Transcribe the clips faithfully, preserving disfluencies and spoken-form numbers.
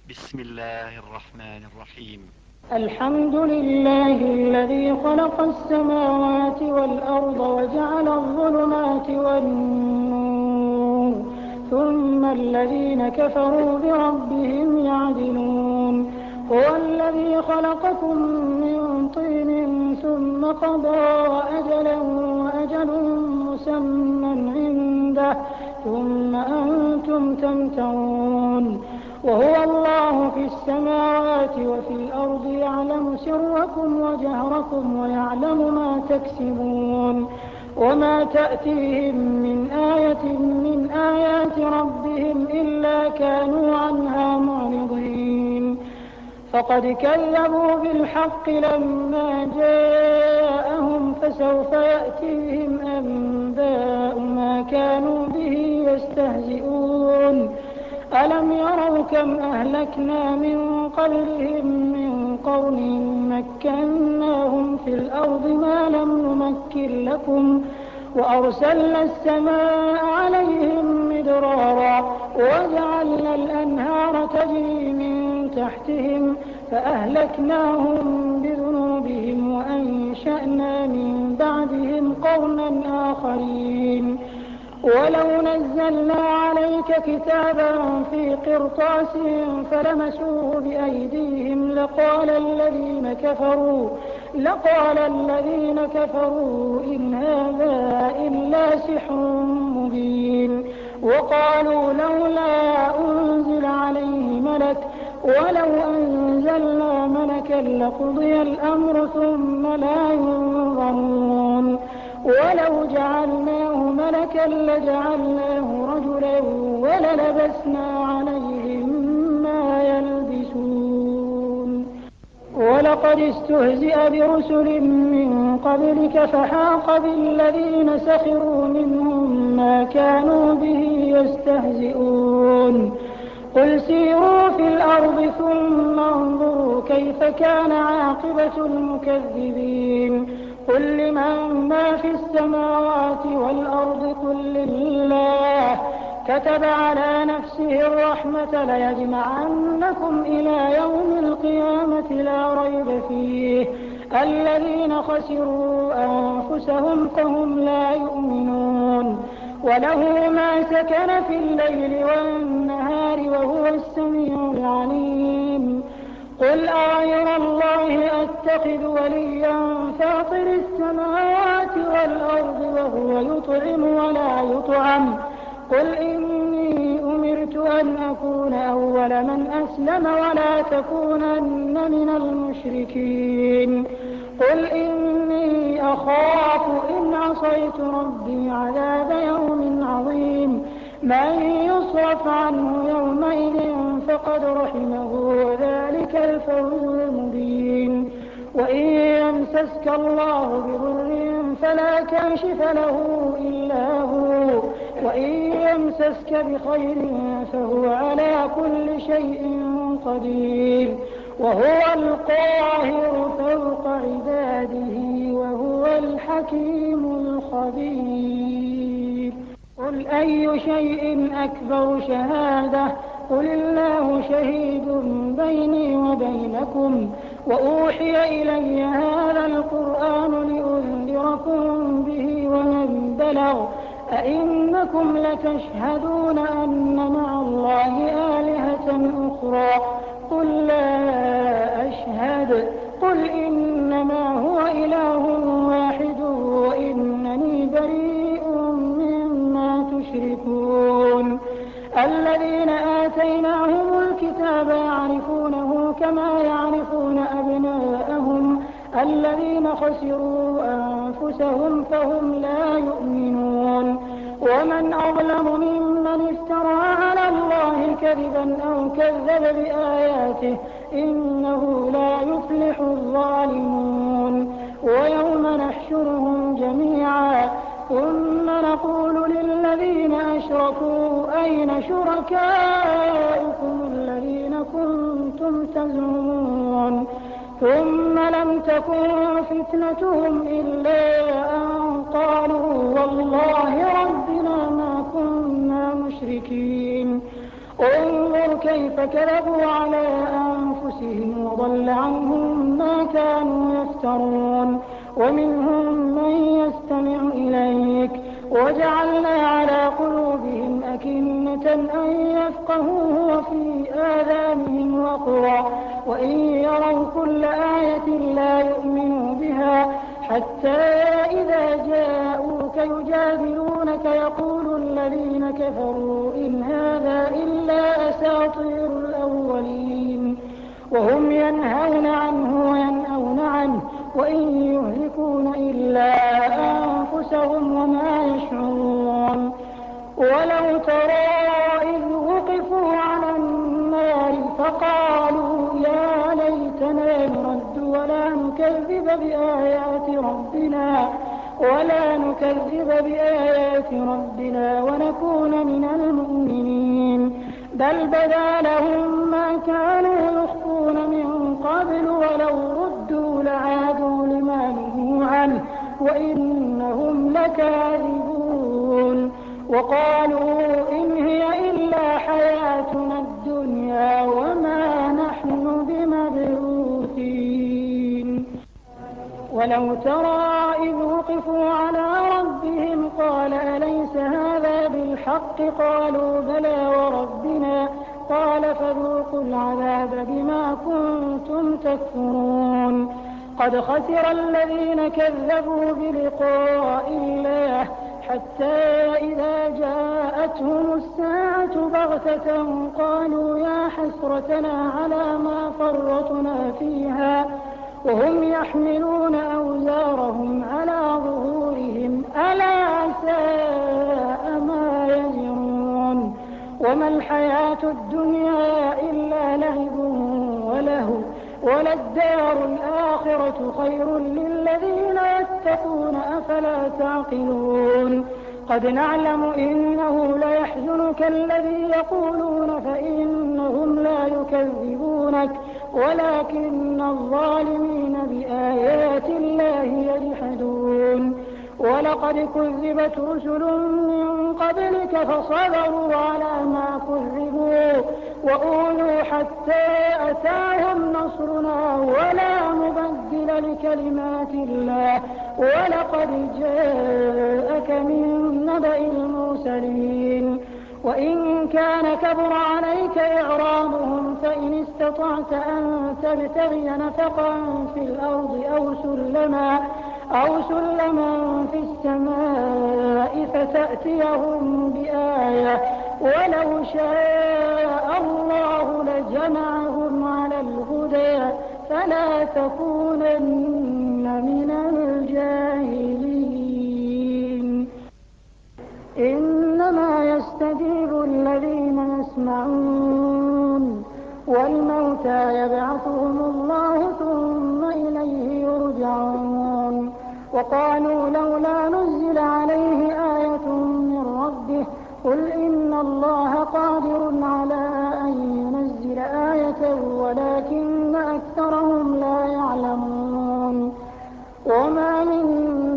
بسم الله الرحمن الرحيم. الحمد لله الذي خلق السماوات والأرض وجعل الظلمات والنور ثم الذين كفروا بربهم يعدلون. هو الذي خلقكم من طين ثم قضى أجلا وأجل مسمى عنده ثم أنتم تمترون. وهو الله في السماوات وفي الأرض يعلم سركم وجهركم ويعلم ما تكسبون. وما تأتيهم من آية من آيات ربهم إلا كانوا عنها معرضين. فقد كذبوا بالحق لما جاءهم فسوف يأتيهم أنباء ما كانوا به يستهزئون. ألم يروا كم أهلكنا من قبلهم من قرن مكناهم في الأرض ما لم نمكن لكم وأرسلنا السماء عليهم مدرارا وجعلنا الأنهار تجري من تحتهم فأهلكناهم بذنوبهم وأنشأنا من بعدهم قرنا آخرين. ولو نزلنا عليك كتابا في قرطاس فلمسوه بأيديهم لقال الذين كفروا لقال الذين كفروا إن هذا إلا سحر مبين. وقالوا لولا أنزل عليه ملك ولو أنزلنا ملكا لقضي الأمر ثم لا ينظرون. ولو جعلناه ملكا لجعلناه رجلا وللبسنا عليهم ما يلبسون. ولقد استهزئ برسل من قبلك فحاق بالذين سخروا منهم ما كانوا به يستهزئون. قل سيروا في الأرض ثم انظروا كيف كان عاقبة المكذبين. قل لمن ما في السماوات والأرض قل لله كتب على نفسه الرحمة ليجمعنكم إلى يوم القيامة لا ريب فيه. الذين خسروا أنفسهم فهم لا يؤمنون. وله ما سكن في الليل والنهار وهو السميع العليم. قل أغير الله أتخذ وليا فاطر السماوات والأرض وهو يطعم ولا يطعم. قل إني أمرت أن أكون أول من أسلم ولا تكونن من المشركين. قل إني أخاف إن عصيت ربي عذاب يوم عظيم. من يصرف عنه يومئذ فقد رحمه وذلك الفوز المبين. وإن يمسسك الله بضر فلا كاشف له إلا هو وإن يمسسك بخير فهو على كل شيء قدير. وهو القاهر فوق عباده وهو الحكيم الخبير. قل أي شيء أكبر شهادة قل الله شهيد بيني وبينكم وأوحي إلي هذا القرآن لأنذركم به ومن بلغ. أئنكم لتشهدون أن مع الله آلهة أخرى قل لا أشهد. قل إنما هو إله واحد وإنني بريء مما تشركون. الذين آتيناهم الكتاب يعرفونه كما يعرفون أبناءهم الذين خسروا أنفسهم فهم لا يؤمنون. ومن أظلم ممن افترى على الله كذبا أو كذب بآياته إنه لا يفلح الظالمون. ويوم نحشرهم جميعا ثم نقول للذين أشركوا أين شركاؤكم الذين كنتم تزعمون. ثم لم تكن فتنتهم إلا أن قالوا والله ربنا ما كنا مشركين. انظر كيف كذبوا على أنفسهم وضل عنهم ما كانوا يفترون ومنهم من يستمع إليك وجعلنا على قلوبهم أكنة أن يفقهوه وفي آذانهم وقرا وإن يروا كل آية لا يؤمنوا بها حتى إذا جاءوك يجادلونك يقول الذين كفروا إن هذا إلا أساطير الأولين وهم ينهون عنه وينأون عنه وإن يهلكون إلا أنفسهم وما يشعرون ولو ترى إذ وقفوا على النار فقالوا يا ليتنا نرد ولا نكذب بآيات ربنا ولا نكذب بآيات ربنا ونكون من المؤمنين بل بدا لهم ما كانوا يخفون من قبل ولو ردوا لعادوا لما نهوا عنه وإنهم لكاذبون وقالوا إن هي إلا حياتنا الدنيا وما نحن بمبعوثين ولو ترى إذ وقفوا على ربهم قال أليس هذا بالحق قالوا بلى وربنا قال فذوقوا العذاب بما كنتم تكفرون قد خسر الذين كذبوا بلقاء الله حتى إذا جاءتهم الساعة بغتة قالوا يا حسرتنا على ما فرطنا فيها وهم يحملون أوزارهم على ظهورهم ألا ساء ما يزرون وما الحياة الدنيا إلا لعب ولهو وللدار الآخرة خير للذين يتقون أفلا تعقلون قد نعلم إنه ليحزنك الذي يقولون فإنهم لا يكذبونك ولكن الظالمين بآيات الله يجحدون ولقد كذبت رسل من قبلك فصبروا على ما كذبوا وأولوا حتى أتاهم نصرنا ولا مبدل لكلمات الله ولقد جاءك من نبأ المرسلين وإن كان كبر عليك إعراضهم فإن استطعت أن تبتغي نفقا في الأرض أو سلما أو سلما في السماء فتأتيهم بآية ولو شاء الله لجمعهم على الهدى فلا تكونن من الجاهلين إنما يستجيب الذين يسمعون والموتى يبعثهم الله ثم إليه يرجعون وقالوا لولا نزل عليه آية من ربه قل إن الله قادر على أن ينزل آية ولكن أكثرهم لا يعلمون وما من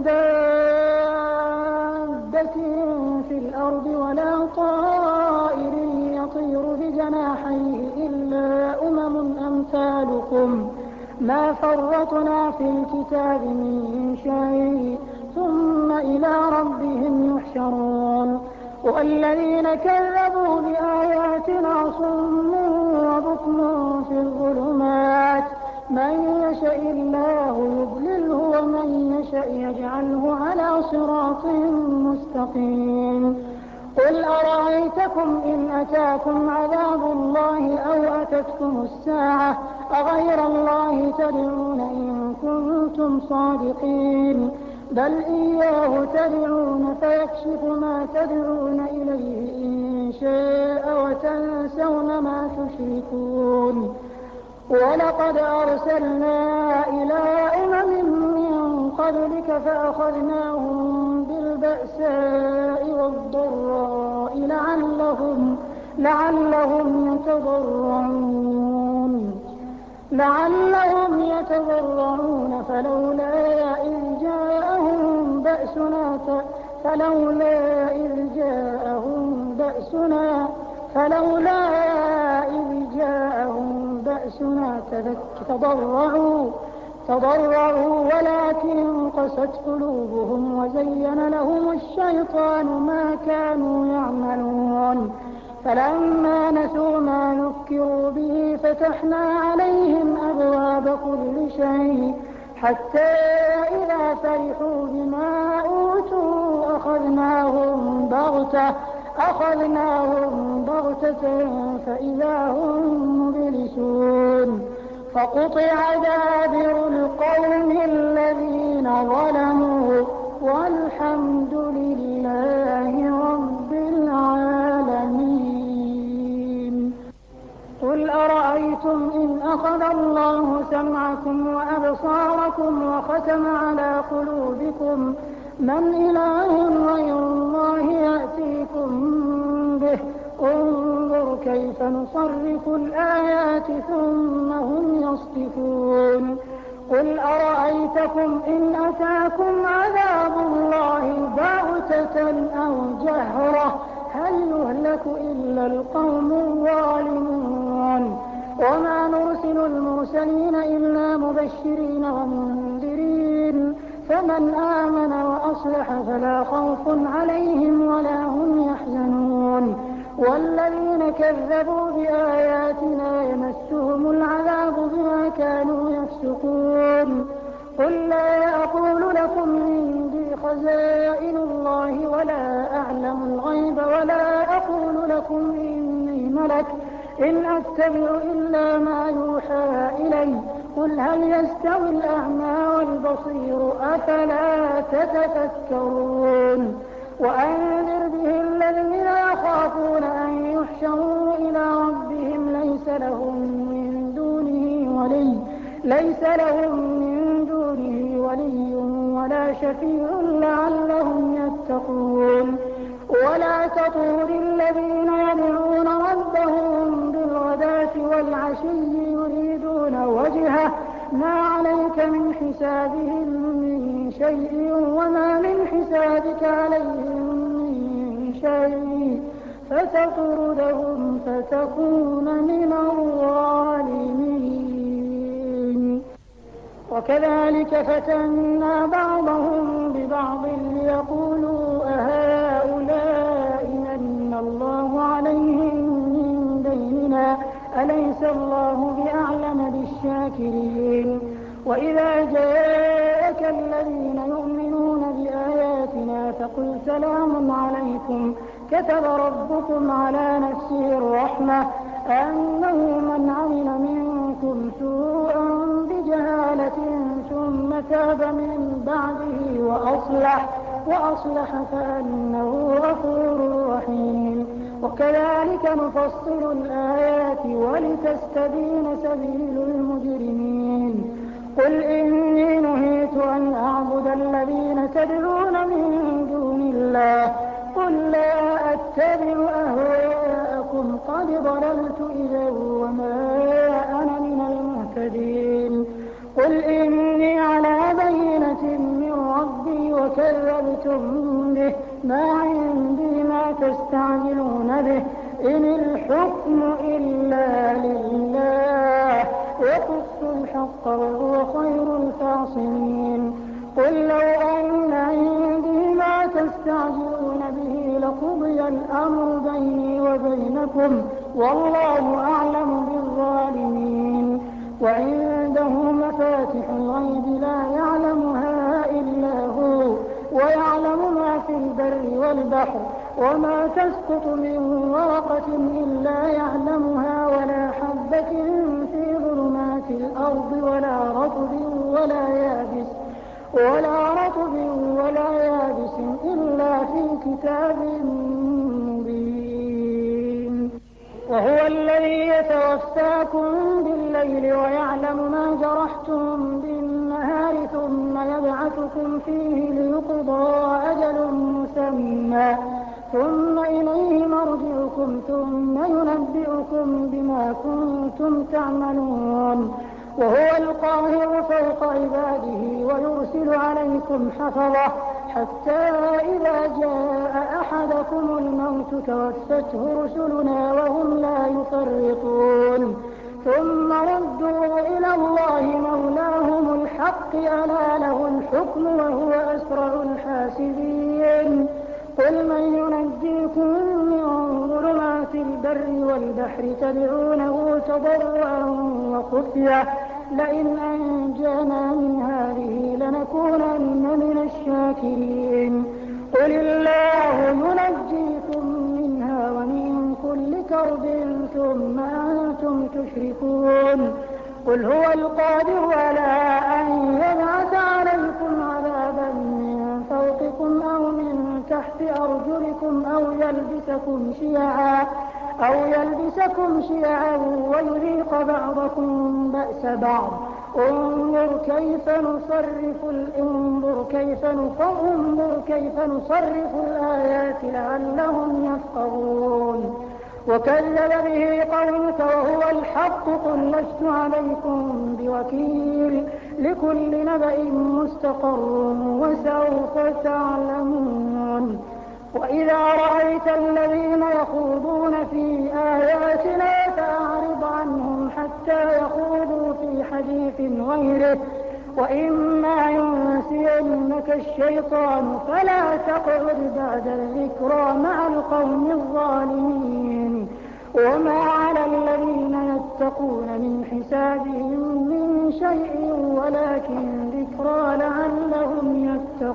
دابة في الأرض ولا طائر يطير بجناحيه إلا أمم أمثالكم ما فرطنا في الكتاب من شيء ثم إلى ربهم يحشرون والذين كذبوا بآياتنا صم وبكم في الظلمات من يشاء الله يضلله ومن يشاء يجعله على صراط مستقيم قل أرأيتكم إن أتاكم عذاب الله أو أتتكم الساعة أغير الله تدعون إن كنتم صادقين بل إياه تدعون فيكشف ما تدعون إليه إن شاء وتنسون ما تشركون ولقد أرسلنا إلى أمم من قبلك فأخذناهم بالبأساء والضراء لعلهم لعلهم يتضرعون لعلهم يتضرعون فلولا إذ جاءهم بأسنا فلولا إذ جاءهم بأسنا فلولا إذ جاءهم بأسنا تضرعوا تضرعوا ولكن قست قلوبهم وزين لهم الشيطان ما كانوا يعملون فلما نسوا ما ذكروا به فتحنا عليهم أبواب كل شيء حتى إذا فرحوا بما أوتوا أخذناهم بغتة أخذناهم بغتة فإذا هم مبلسون فقطع دابر القوم الذين ظلموا والحمد لله رب العالمين. قل أرأيتم إن أخذ الله سمعكم وأبصاركم وختم على قلوبكم من إله غير الله يأتيكم به انظر كيف نصرف الآيات ثم هم يصدفون. قل أرأيتكم إن أتاكم عذاب الله بغتة أو جهرة هل يهلك إلا القوم الظالمون. وما نرسل المرسلين إلا مبشرين ومنذرين فمن آمن وأصلح فلا خوف عليهم ولا هم يحزنون والذين كذبوا بآياتنا يمسهم العذاب بما كانوا يفسقون. قل لا أقول لكم عندي خزائن الله ولا أعلم الغيب ولا أقول لكم إني ملك إن أتبع إلا ما يوحى إلي قل هل يستوي الأعمى والبصير أفلا تتفكرون. وأنذر به الذين يخافون أن يحشروا إلى ربهم ليس لهم من دونه ولي ليس لهم من دونه ولي ولا شفيع لعلهم يتقون. ولا تطرد الذين يدعون ربهم بالغداة والعشي يريدون وجهه ما عليك من حسابهم من شيء وما من حسابك عليهم من شيء فتطردهم فتكون من الظالمين. وكذلك فتنا بعضهم ببعض ليقولوا أهؤلاء من الله عليهم من بيننا أليس الله بأعلم بالشاكرين. وإذا جاءك الذين يؤمنون بآياتنا فقل سلام عليكم كتب ربكم على نفسه الرحمة أنه من عمل منكم سوءا بجهالة ثم تاب من بعده وأصلح وأصلح فأنه غفور رحيم. وكذلك نفصل الآيات ولتستبين سبيل المجرمين. قل إني نهيت أن أعبد الذين تدعون من دون الله قل لا أتبع أهواءكم قد ضللت إذا وما أنا من المهتدين. قل إني على بينة من ربي وكذبتم به ما عندي ما تستعجلون به إن الحكم إلا لله يقص الحق وهو خير الفاصلين. قل لو أن عندي ما تستعجلون به لقضي الأمر بيني وبينكم والله أعلم بالظالمين. وعنده مفاتح الغيب لا يعلمها إلا هو ويعلم ما في البر والبحر وما تسقط من ورقة إلا يعلمها ولا حبة في ظلمات الأرض ولا رطب ولا يابس ولا رطب ولا يابس إلا في كتاب مبين. وهو الذي يتوفاكم بالليل ويعلم ما جرحتم بالنهار ثم يبعثكم فيه ليقضى أجل مسمى ثم إليه مرجعكم ثم ينبئكم بما كنتم تعملون. وهو القاهر فوق عباده ويرسل عليكم حفظه حتى إذا جاء أحدكم الموت توفته رسلنا وهم لا يفرطون ثم ردوا إلى الله مولاهم الحق ألا له الحكم وهو أسرع الحاسبين قل من ينجيكم من ظلمات البر والبحر تدعونه تضرعا وخفية لئن أنجانا من هذه لنكونن من الشاكرين قل الله ينجيكم منها ومن كل كرب ثم أنتم تشركون قل هو القادر على أن يبعث عليكم عذابا من فوقكم أو من تحت أرجلكم أو يلبسكم شيعا أو يلبسكم شيعا ويذيق بعضكم بأس بعض انظر كيف نصرف انظر كيف انظر كيف نصرف الآيات لعلهم يفقهون وكذب به قومك وهو الحق قل لست عليكم بوكيل لكل نبأ مستقر وسوف تعلمون وإذا رأيت الذين يخوضون في آياتنا فأعرض عنهم حتى يخوضوا في حديث غيره وإما ينسينك الشيطان فلا تقعد بعد الذكرى مع القوم الظالمين وما على الذين يتقون من حسابهم من شيء ولكن ذكرى لعلهم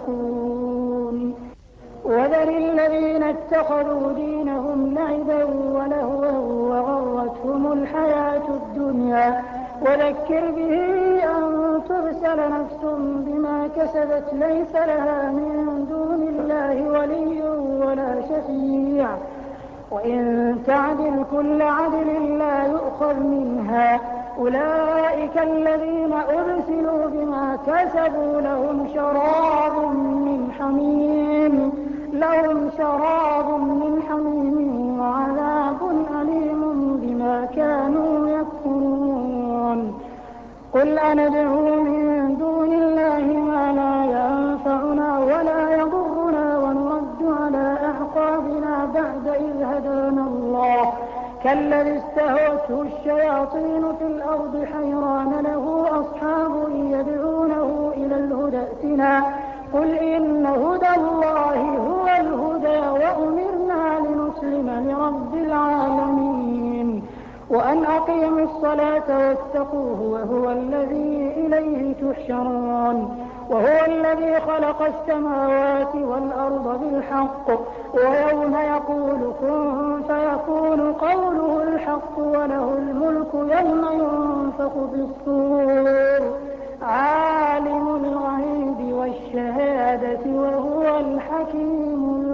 يتقون وذر الذين اتخذوا دينهم لعبا ولهوا وغرتهم الحياة الدنيا وذكر به أن تبسل نفس بما كسبت ليس لها من دون الله ولي ولا شفيع وإن تعدل كل عدل لا يؤخذ منها أولئك الذين أبسلوا بما كسبوا لهم شراب من حميم لهم شراب من حميم وعذاب أليم بما كانوا يكفرون قل أندعو من دون الله ما لا ينفعنا ولا يضرنا ونرد على أعقابنا بعد إذ هدانا الله كالذي استهوته الشياطين في الأرض حيران له أصحاب يدعونه إلى الهدى ائتنا قل إن هدى الله هو الهدى وأمرنا لنسلم لرب العالمين وأن أقيموا الصلاة واتقوه وهو الذي إليه تحشرون وهو الذي خلق السماوات والأرض بالحق ويوم يقول كن فيكون قوله الحق وله الملك يوم ينفخ في الصور عالم الغيب والشهادة وهو الحكيم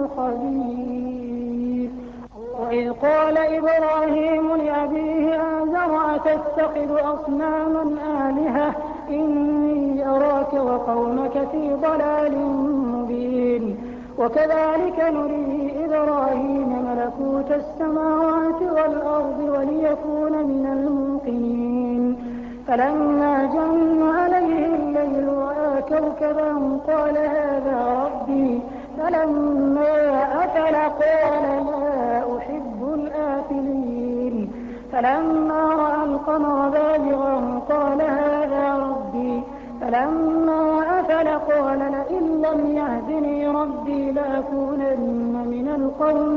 الخبير وإذ قال إبراهيم لأبيه آزر أتتخذ أصناما آلهة إني أراك وقومك في ضلال مبين وكذلك نري إبراهيم ملكوت السماوات والأرض وليكون من الموقنين فلما جن عليه الليل رأى كوكبا قال هذا ربي فلما أفل قال لا أحب الآفلين فلما رأى القمر بازغا قال هذا ربي فلما أفل قال لئن لم يهدني ربي لأكونن من القوم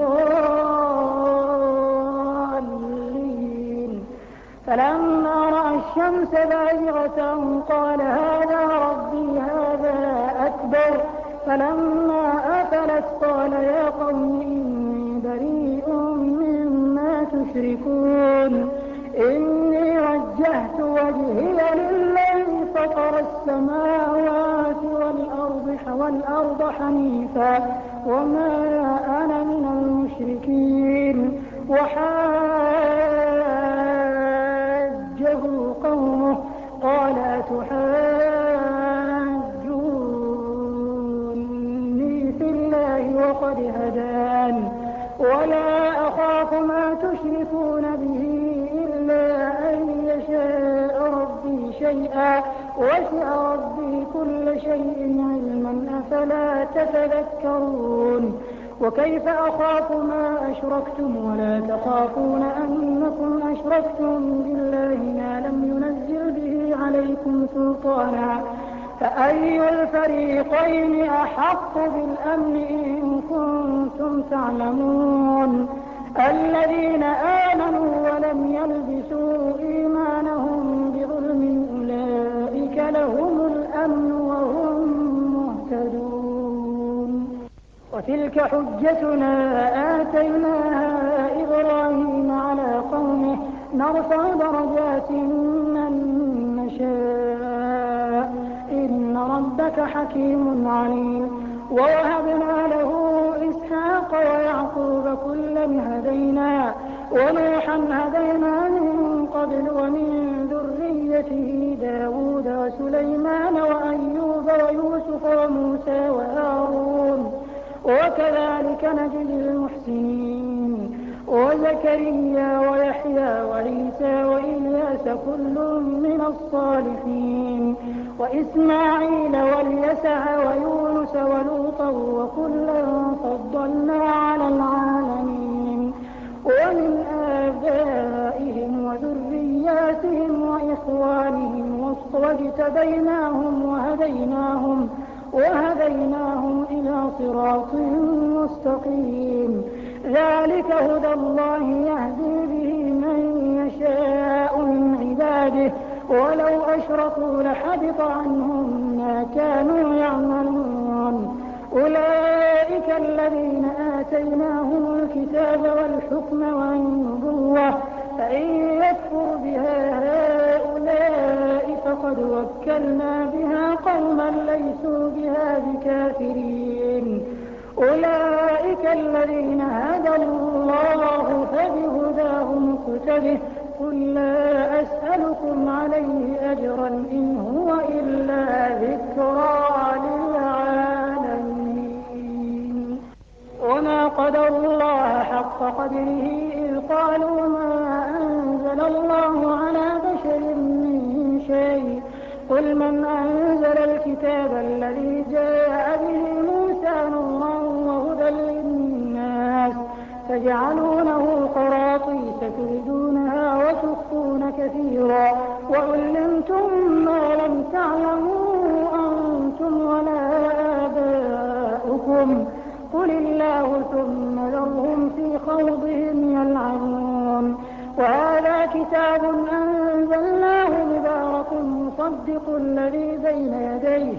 الضالين فلما رأى الشمس بازغة قال هذا ربي هذا أكبر فلما أفلت قال يا قوم إني بريء مما تشركون إني وجهت وجهي للذي فطر السماوات والأرض والأرض حنيفا وما أنا من المشركين وحاجه قومه قال أتحاجوني في الله وقد هدان ولا أخاف ما تشركون به إلا أن يشاء ربي شيئا وسع ربي كل شيء علما أفلا تتذكرون وكيف أخاف ما أشركتم ولا تخافون أنكم أشركتم بالله ما لم ينزل به عليكم سلطانا فأي الفريقين أحق بالأمن إن كنتم تعلمون الذين آمنوا ولم يلبسوا إيمانهم بظلم أولئك لهم الأمن وهم مهتدون وتلك حجتنا آتيناها إبراهيم على قومه نرفع درجات من نشاء إن ربك حكيم عليم ووهبنا له إسحاق ويعقوب كلا هدينا ونوحا هدينا من قبل ومن ذريته داود وسليمان وأيوب ويوسف وموسى وهارون وكذلك نجزي المحسنين وزكريا ويحيى وعيسى وإلياس كل من الصالحين وإسماعيل واليسع ويونس ولوطا وكلا فضلنا على العالمين ومن آبائهم وذرياتهم وإخوانهم واجتبيناهم وهديناهم وهديناهم إلى صراط مستقيم ذلك هدى الله يهدي به من يشاء من عباده ولو أشركوا لحبط عنهم ما كانوا يعملون أولئك الذين آتيناهم الكتاب والحكم والنبوة فإن يكفر بها هؤلاء فقد وكلنا بها قوما ليسوا بها بكافرين أولئك الذين هدى الله فبهداه مقتده قل لا أسألكم عليه أجرا إن هو إلا ذكرى للعالمين وما قدروا الله حق قدره إذ قالوا ما أنزل الله على بشر من شيء قل من أنزل الكتاب الذي جاء به موسى نورا وهدى للناس تجعلونه قراطيس تبدونها وتخفون كثيرا وعلمتم ما لم تعلموا أنتم ولا آباؤكم قل الله ثم ذرهم في خوضهم يلعبون وهذا كتاب أنزلناه مبارك مصدق الذي بين يديه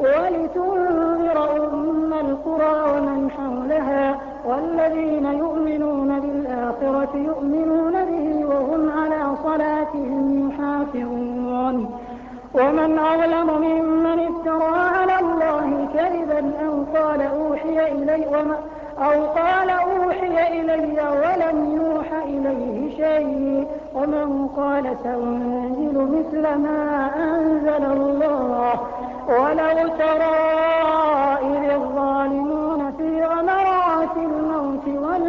ولتنذر أم القرى ومن حولها والذين يؤمنون بالآخرة يؤمنون به وهم على صلاتهم يحافظون ومن أظلم ممن افترى على الله كذبا أو قال أوحي إلي وما أو قال أوحي إلي ولم يوحى إليه شيء ومن قال سأنزل مثل ما أنزل الله ولو ترى إذ الظالمون في غمرات الموت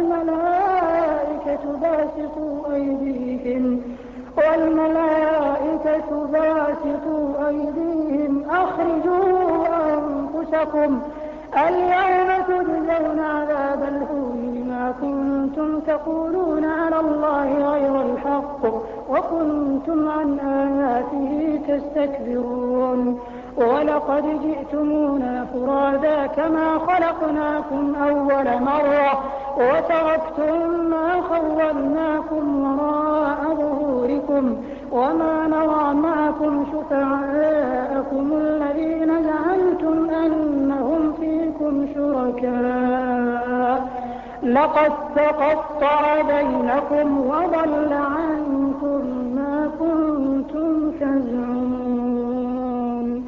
والملائكة باسطوا أيديهم والملائكة باسطوا أيديهم أخرجوا أنفسكم اليوم تجزون عذاب الهون بما كنتم تقولون على الله غير الحق وكنتم عن آياته تستكبرون ولقد جئتمونا فرادا كما خلقناكم أول مرة وتركتم ما خولناكم وراء ظهوركم وما نرى معكم شفعاءكم الذين زعمتم أنهم فيكم شركاء لقد تقطع بينكم وضل عنكم ما كنتم تزعمون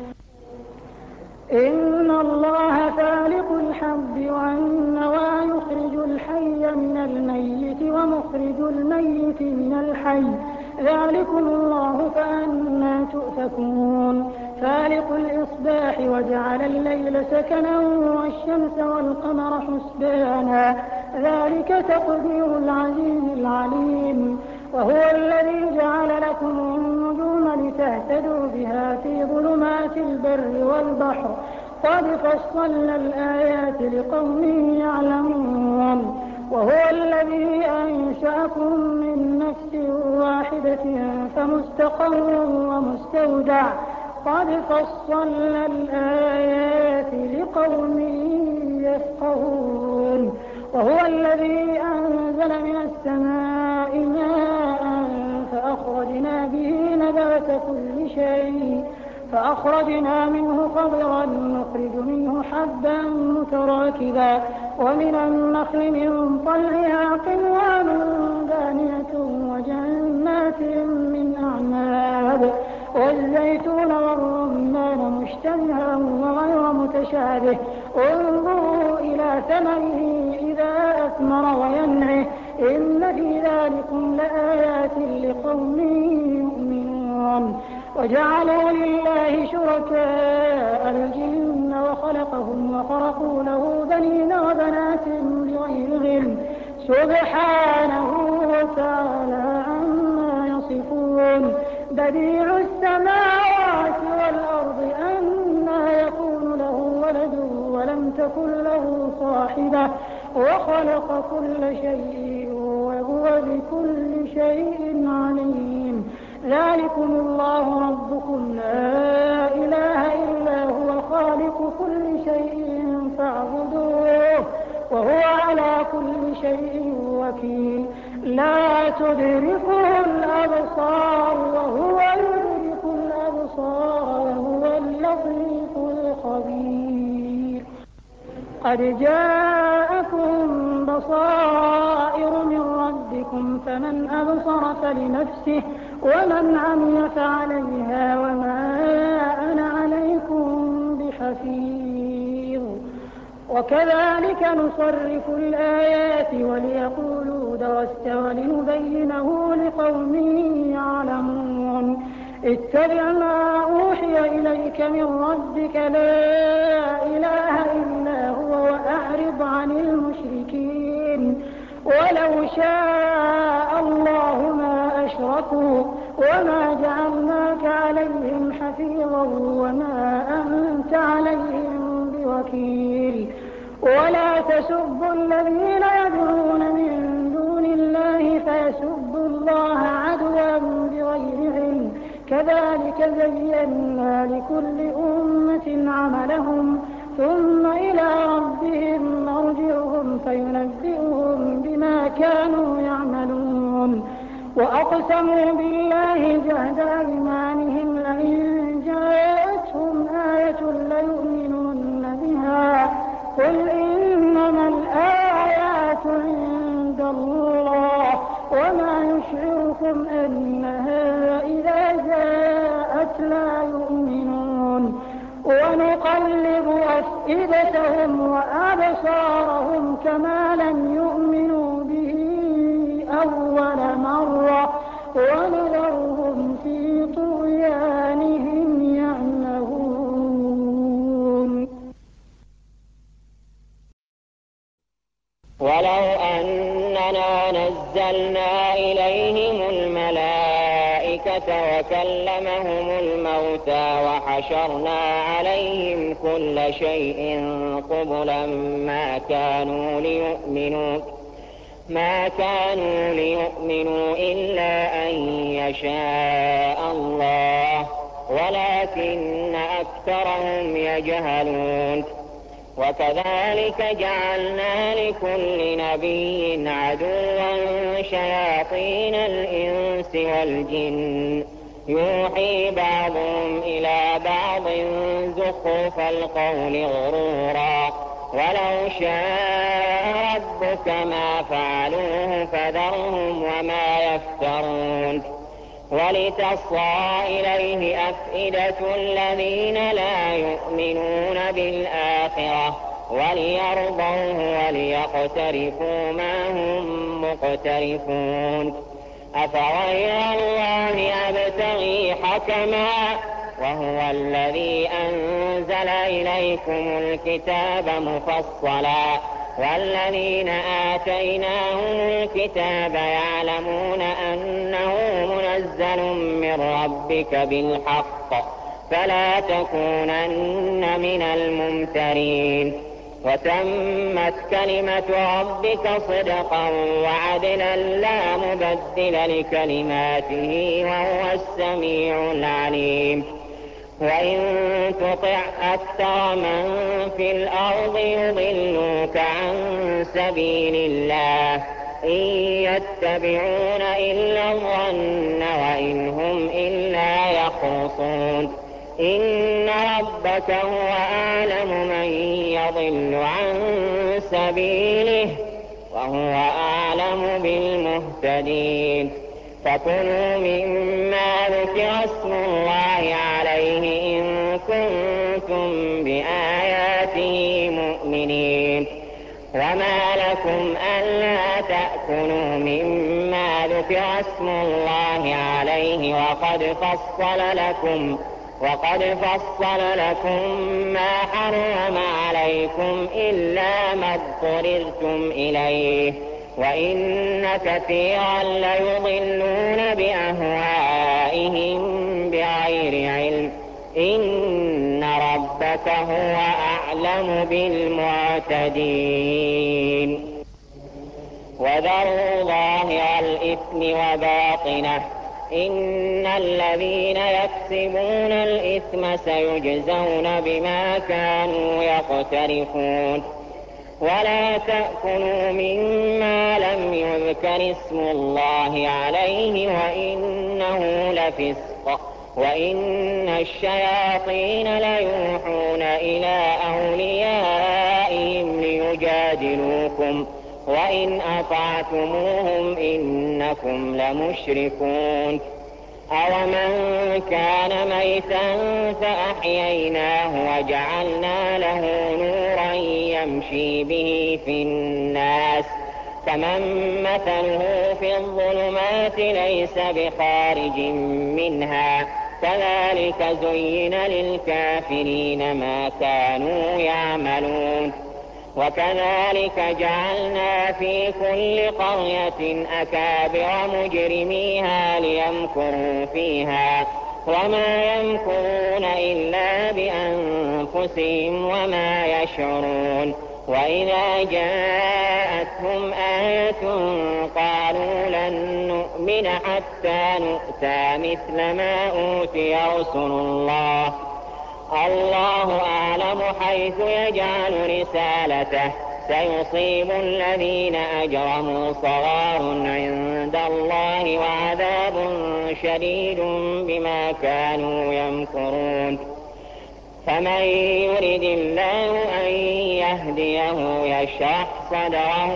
إن الله فالق الحب والنوى يخرج الحي من الميت ومخرج الميت من الحي ذلكم الله فأنى تؤفكون فالق الإصباح وجعل الليل سكنا والشمس والقمر حسبانا ذلك تقدير العزيز العليم وهو الذي جعل لكم النجوم لتهتدوا بها في ظلمات ظلمات البر والبحر قد فصلنا الآيات لقوم يعلمون. وهو الذي أنشأكم من نفس واحدة فمستقر ومستودع قد فصلنا الآيات لقوم يفقهون. وهو الذي أنزل من السماء ماء فأخرجنا به نبات كل شيء فأخرجنا منه خضرا نخرج منه حبا متراكبا ومن النخل من طلعها قنوان دانية وجنات من أعناب والزيتون والرمان مشتبها وغير متشابه انظروا إلى ثمره إذا أثمر وينعه إن في ذلكم لآيات لقوم يؤمنون. وجعلوا لله شركاء الجن وخلقهم وخرقوا له بنين وبنات بغير علم سبحانه وتعالى عما يصفون. بديع السماوات والأرض أنى يكون له ولد ولم تكن له صاحبة وخلق كل شيء وهو بكل شيء عليم. ذلكم الله ربكم لا إله إلا هو خالق كل شيء فاعبدوه وهو على كل شيء وكيل. لا تدركه الأبصار وهو يدرك الأبصار وهو اللطيف الخبير. قد جاءكم بصائر من ربكم فمن أبصر فلنفسه ومن عمي فعليها وما أنا عليكم بحفيظ. وكذلك نصرف الآيات وليقولوا درست ولنبينه لقوم يعلمون. اتبع ما أوحي إليك من ربك لا إله إلا هو وأعرض عن المشركين. ولو شاء الله ما أشركوا وما جعلناك عليهم حفيظا وما أنت عليهم بوكيل. ولا تسبوا الذين يدعون من دون الله فيسبوا الله عدوا بغير علم كذلك زينا لكل أمة عملهم ثم إلى ربهم مرجعهم فينبئهم بما كانوا يعملون. وأقسموا بالله جهد أيمانهم لئن جاءتهم آية ليؤمنون بها قل إنما الآيات عند الله وما يشعركم أنها إذا جاءت لا يؤمنون. ونقلب أفئدتهم وأبصارهم كما لم يؤمنوا به أول مرة ونذرهم في طغيانهم يعمهون. ولو أننا نزلنا إليهم الملائكة وكلمهم الموتى وحشرنا عليهم كل شيء قبلا ما كانوا ليؤمنوا ما كانوا ليؤمنوا إلا أن يشاء الله ولكن أكثرهم يجهلون. وكذلك جعلنا لكل نبي عدوا شياطين الإنس والجن يوحي بعضهم إلى بعض زخرف القول غرورا ولو شاء ربك ما فعلوه فذرهم وما يفترون. ولتصغى إليه أفئدة الذين لا يؤمنون بالآخرة وليرضوه وليقترفوا ما هم مقترفون. أفغير الله أبتغي حكما وهو الذي أنزل إليكم الكتاب مفصلا والذين آتيناهم الكتاب يعلمون أنه منزل من ربك بالحق فلا تكونن من الممترين. وتمت كلمة ربك صدقا وعدلا لا مبدل لكلماته وهو السميع العليم. وإن تطع أكثر من في الأرض يضلوك عن سبيل الله إن يتبعون إلا الظن وإن هم إلا يخرصون. إن ربك هو أعلم من يضل عن سبيله وهو أعلم بالمهتدين. فكلوا مما ذكر اسم الله عليه إن كنتم بآياته مؤمنين. وما لكم ألا تأكلوا مما ذكر اسم الله عليه وقد فصل لكم وقد فصل لكم ما حرم عليكم إلا ما اضطررتم إليه وإن كثيرا ليضلون بأهوائهم بغير علم. إن ربك هو أعلم بالمعتدين. وذروا ظاهر الإثم وباطنه إن الذين يكسبون الإثم سيجزون بما كانوا يقترفون. ولا تأكلوا مما لم يذكر اسم الله عليه وإنه لفسق وإن الشياطين ليوحون إلى أوليائهم ليجادلوكم وإن أطعتموهم إنكم لمشركون. أومن كان ميتا فأحييناه وجعلنا له نورا يمشي به في الناس كمن مثله في الظلمات ليس بخارج منها كذلك زين للكافرين ما كانوا يعملون. وكذلك جعلنا في كل قرية أكابر مجرميها ليمكروا فيها وما يمكرون إلا بأنفسهم وما يشعرون. وإذا جاءتهم آية قالوا لن نؤمن حتى نؤتى مثل ما أوتي رسل الله الله أعلم حيث يجعل رسالته سيصيب الذين أجرموا صغار عند الله وعذاب شديد بما كانوا يمكرون. فمن يرد الله أن يهديه يشرح صدره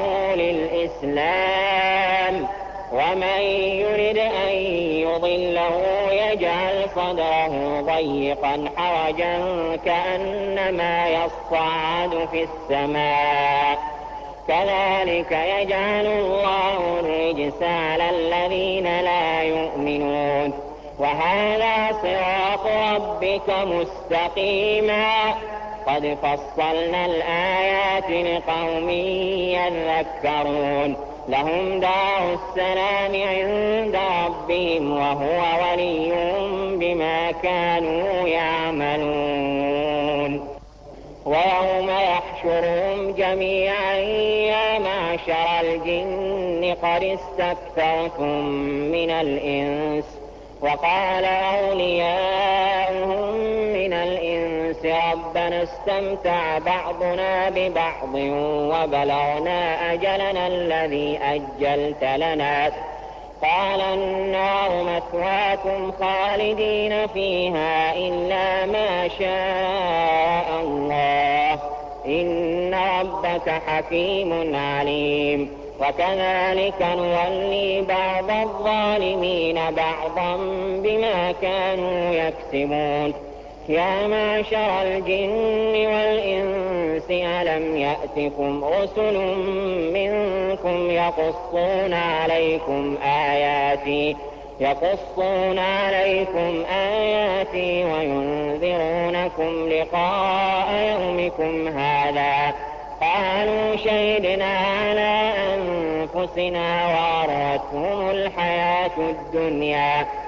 للإسلام ومن يرد أن يضله يجعل صدره ضيقا حرجا كأنما يصعد في السماء كذلك يجعل الله الرجس على الذين لا يؤمنون. وهذا صراط ربك مستقيما قد فصلنا الآيات لقوم يذكرون. لهم دار السلام عند ربهم وهو وليهم بما كانوا يعملون. ويوم يحشرهم جميعا يا معشر الجن قد استكثرتم من الإنس وقال أولياؤهم من الإنس ربنا استمتع بعضنا ببعض وبلغنا أجلنا الذي أجلت لنا قال النار مثواكم خالدين فيها إلا ما شاء الله إن ربك حكيم عليم. وكذلك نولي بعض الظالمين بعضا بما كانوا يكسبون. يا معشر الجن والإنس ألم يأتكم رسل منكم يقصون عليكم آياتي يقصون عليكم آياتي وينذرونكم لقاء يومكم هذا قالوا شهدنا على أنفسنا وغرتهم الحياة الدنيا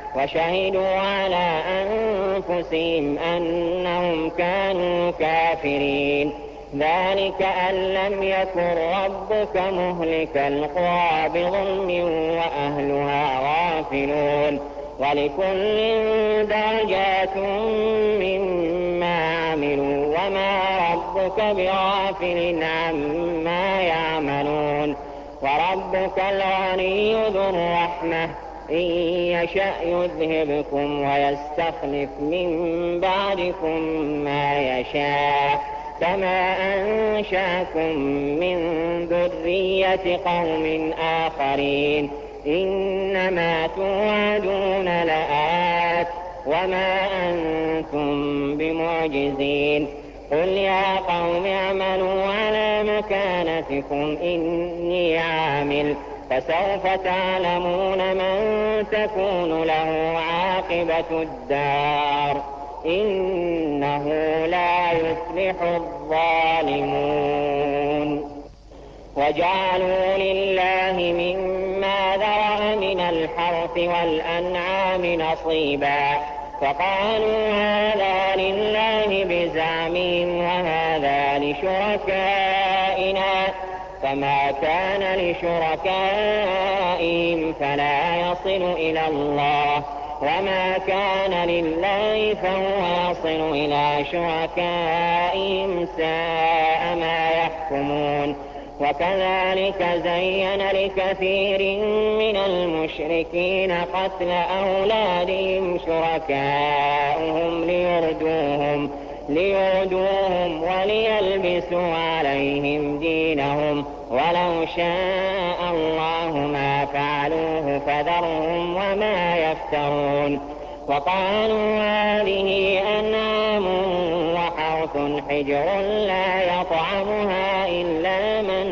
وشهدوا على أنفسهم أنهم كانوا كافرين. ذلك أن لم يكن ربك مهلك القرى بظلم وأهلها غافلون. ولكل درجات مما عملوا وما ربك بغافل عما يعملون. وربك الغني ذو الرحمة إن يشأ يذهبكم ويستخلف من بعدكم ما يشاء كما أنشأكم من ذرية قوم آخرين. إنما توعدون لآت وما أنتم بمعجزين. قل يا قوم اعملوا على مكانتكم إني عامل فسوف تعلمون من تكون له عاقبة الدار إنه لا يفلح الظالمون. وجعلوا لله مما ذرأ من الحرث والأنعام نصيبا فقالوا هذا لله بزعمهم وهذا لشركائنا فما كان لشركائهم فلا يصل إلى الله وما كان لله فهو يصل إلى شركائهم ساء ما يحكمون. وكذلك زين لكثير من المشركين قتل أولادهم شركاؤهم ليردوهم, ليردوهم وليلبسوا عليهم دينهم ولو شاء الله ما فعلوه فذرهم وما يفترون. وقالوا هذه أنعام وحرث حجر لا يطعمها إلا من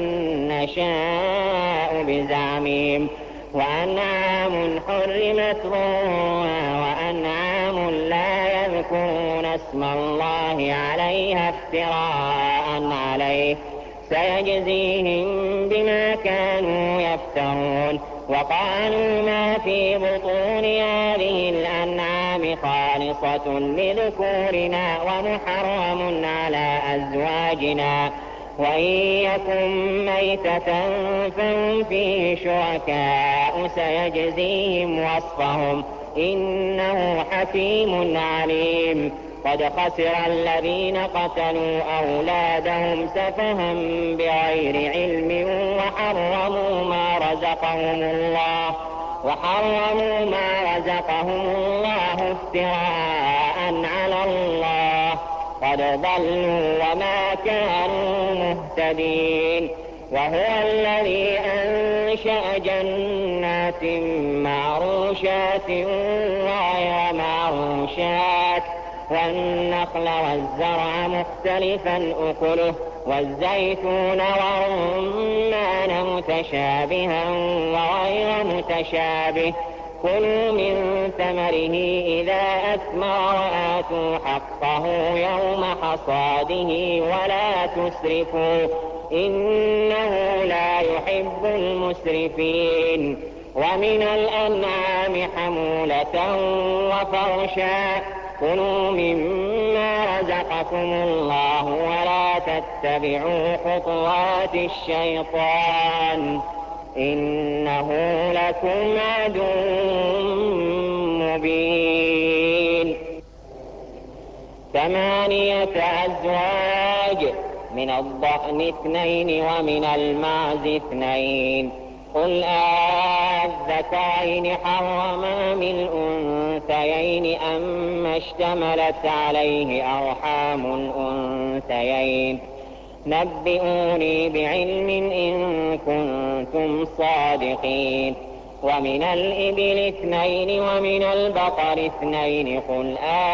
نشاء بزعمهم وأنعام حرمت ظهورها وأنعام لا يذكرون اسم الله عليها افتراء عليه سيجزيهم بما كانوا يفترون. وقالوا ما في بطون هذه الأنعام خالصة لذكورنا ومحرم على أزواجنا وإن يكن ميتة فهم فيه شركاء سيجزيهم وصفهم إنه حكيم عليم. قد خسر الذين قتلوا أولادهم سفها بغير علم وحرموا ما رزقهم الله وحرموا ما رزقهم الله افتراء على الله قد ضلوا وما كانوا مهتدين. وهو الذي أنشأ جنات معروشات وغير معروشات والنخل والزرع مختلفا أكله والزيتون والرمان متشابها وغير متشابه كلوا من ثمره إذا أثمر وآتوا حقه يوم حصاده ولا تسرفوا إنه لا يحب المسرفين. ومن الأنعام حمولة وفرشا كلوا مما رزقكم الله ولا تتبعوا خطوات الشيطان إنه لكم عدو مبين. ثمانية أزواج من الضأن اثنين ومن المعز اثنين قل أذكرين حرم أم الأنثيين أما اشتملت عليه أرحام الأنثيين نبئوني بعلم إن كنتم صادقين. ومن الإبل اثنين ومن البقر اثنين قل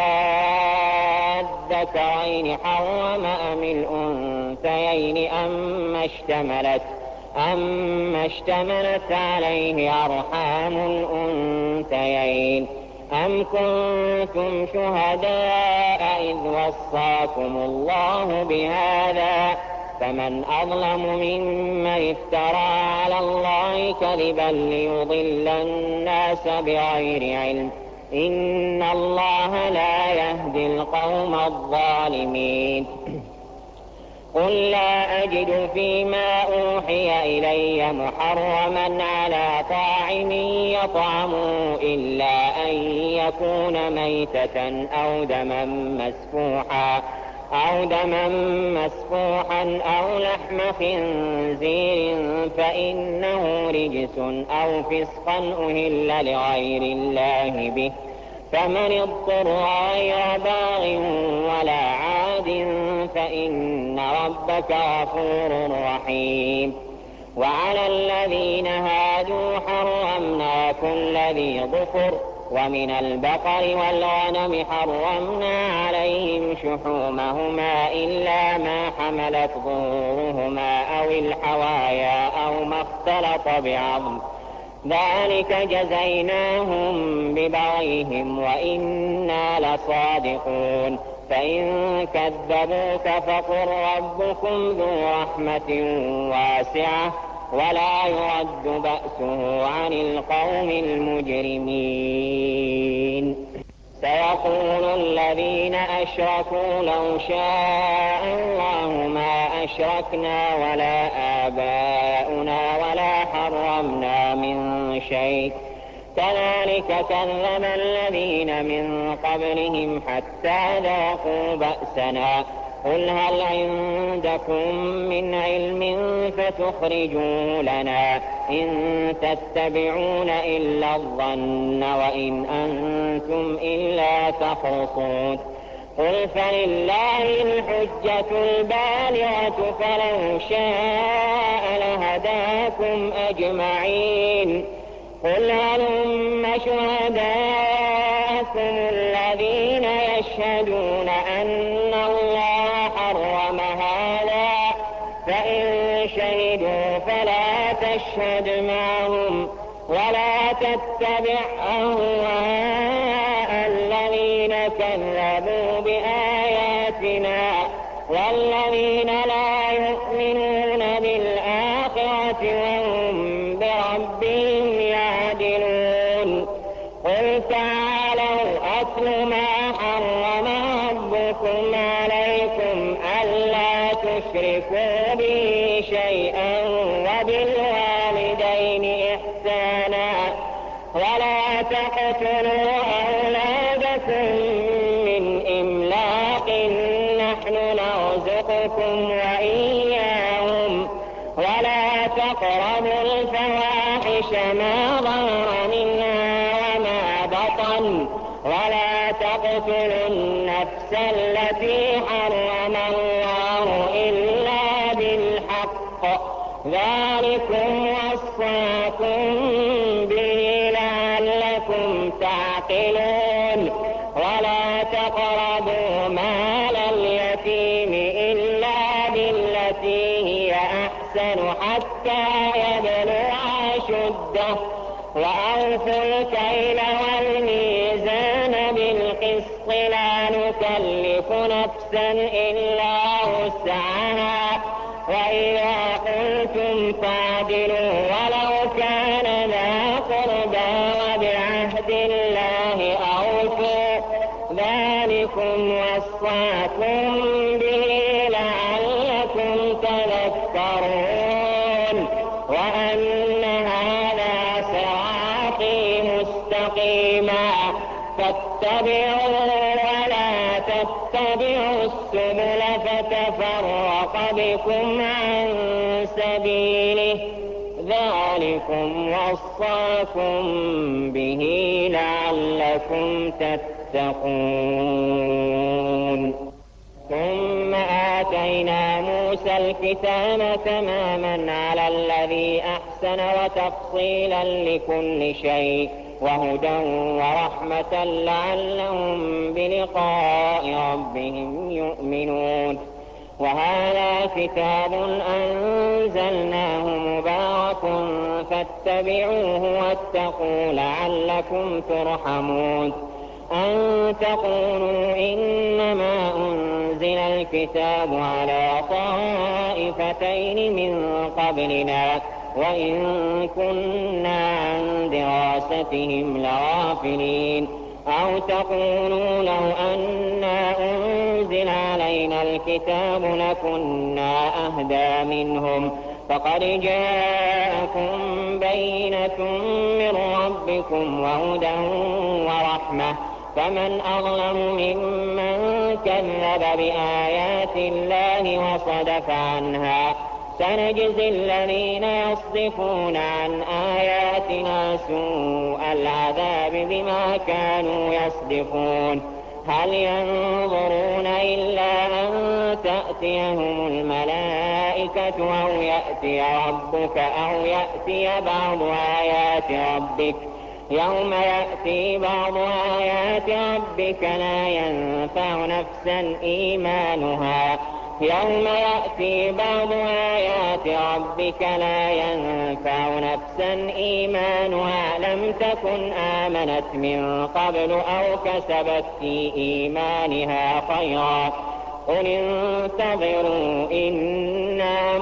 أذكرين حرم أم الأنثيين أما اشتملت أما اشتملت عليه أرحام الأنثيين أم كنتم شهداء إذ وصاكم الله بهذا فمن أظلم ممن افترى على الله كذبا ليضل الناس بغير علم إن الله لا يهدي القوم الظالمين. قل لا أجد فيما أوحي إلي محرما على طاعم يطعمه إلا أن يكون ميتة أو دما مسفوحا أو دما مسفوحا أو لحم خنزير فإنه رجس أو فسقا أهل لغير الله به، فمن اضطر غير باغ ولا عاد فإن ربك غفور رحيم. وعلى الذين هادوا حرمنا كل ذي ظفر، ومن البقر والغنم حرمنا عليهم شحومهما إلا ما حملت ظهورهما أو الحوايا أو ما اختلط بعظم، ذلك جزيناهم ببغيهم وإنا لصادقون. فإن كذبوك فقل ربكم ذو رحمة واسعة ولا يرد بأسه عن القوم المجرمين. سيقول الذين أشركوا لو شاء الله ما أشركنا ولا آباؤنا ولا حرمنا من شيء، كذلك كذب الذين من قبلهم حتى ذاقوا بأسنا. قل هل عندكم من علم فتخرجوه لنا؟ إن تتبعون إلا الظن وإن أنتم إلا تخرصون. قل فلله الحجة البالغة فلو شاء لهداكم أجمعين. قل هلم شهداءكم الذين يشهدون أن الله حرم هذا، فإن شهدوا فلا تشهد معهم ولا تتبع أهواء الذين كذبوا بآياتنا والذين لا يؤمنون بالآخرة وهم بربهم يعدلون. قل تعالوا أتل ما حرم ربكم عليكم ألا تشركوا به شيئا وبالوالدين إحسانا ولا تقتلوا أولادكم من إملاق نحن نرزقكم وإياهم ولا تقربوا الفواحش ما ظهر منها وما بطن ولا تقتلوا النفس التي حرم الله إلا بالحق، ذلكم وصاكم به لعلكم تعقلون. ولا تقربوا مال اليتيم إلا بالتي هي أحسن حتى يبلغ أشده، وأوفوا الكيل والميزان بالقسط لا نكلف نفسا إلا وسعها، وإذا قلتم فاعدلوا ولو كان ذا قربى وبعهد الله أوفوا، ذلكم وصاكم به لعلكم تذكرون. وأن هذا صراطي مستقيما فاتبعوا ولا تتبعوا السبل فتفرق بكم عن سبيله، ذلكم وصاكم به لعلكم تتقون. ثم آتينا موسى الكتاب تماما على الذي أحسن وتفصيلا لكل شيء وهدى ورحمة لعلهم بلقاء ربهم يؤمنون. وهذا كتاب أنزلناه مبارك فاتبعوه واتقوا لعلكم ترحمون. أن تقولوا إنما أنزل الكتاب على طائفتين من قبلنا وإن كنا عن دراستهم لغافلين أو تقولوا لو أنا أنزل علينا الكتاب لكنا أهدى منهم فقد جاءكم بينة من ربكم وهدى ورحمة فمن أظلم ممن كذب بآيات الله وصدف عنها سنجزي الذين يصدفون عن آياتنا سوء العذاب بما كانوا يصدفون هل ينظرون إلا أن تأتيهم الملائكة أو يأتي ربك أو يأتي بعض آيات ربك يوم يأتي بعض آيات ربك لا ينفع نفسا إيمانها يوم يأتي بعض آيات ربك لا ينفع نفسا إيمانها لم تكن آمنت من قبل أو كسبت في إيمانها خيرا قل انتظروا إنا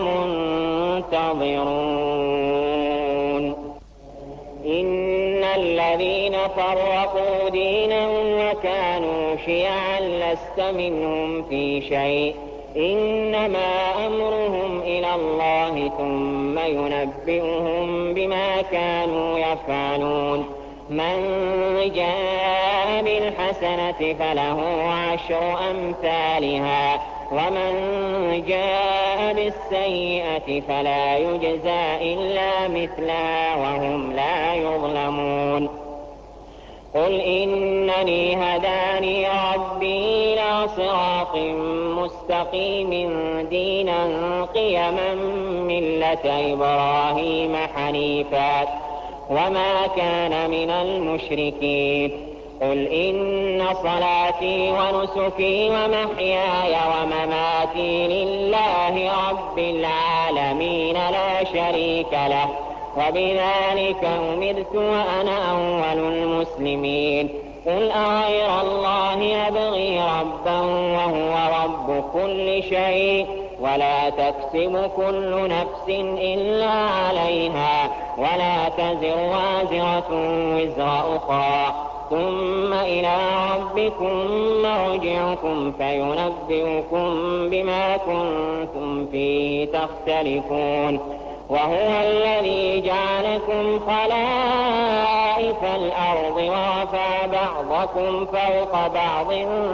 منتظرون إن الذين فرقوا دينهم وكانوا شيعا لست منهم في شيء إنما أمرهم إلى الله ثم ينبئهم بما كانوا يفعلون من جاء بالحسنة فله عشر أمثالها ومن جاء بالسيئة فلا يجزى إلا مثلها وهم لا يظلمون قل إنني هداني ربي إلى صراط مستقيم دينا قيما ملة إبراهيم حنيفا وما كان من المشركين قل إن صلاتي ونسكي ومحياي ومماتي لله رب العالمين لا شريك له وبذلك أمرت وأنا أول المسلمين قل أغير الله أبغي ربا وهو رب كل شيء ولا تكسب كل نفس إلا عليها ولا تزر وازرة وزر أخرى ثم إلى ربكم مرجعكم فينبئكم بما كنتم فيه تختلفون وهو الذي جعلكم خلائف الأرض ورفع بعضكم فوق بعض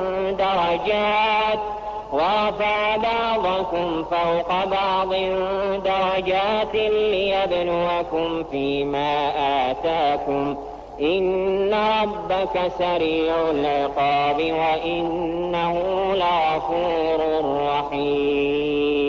درجات ورفع بعضكم فوق بعض درجات ليبلوكم فيما آتاكم إن ربك سريع العقاب وإنه لغفور رحيم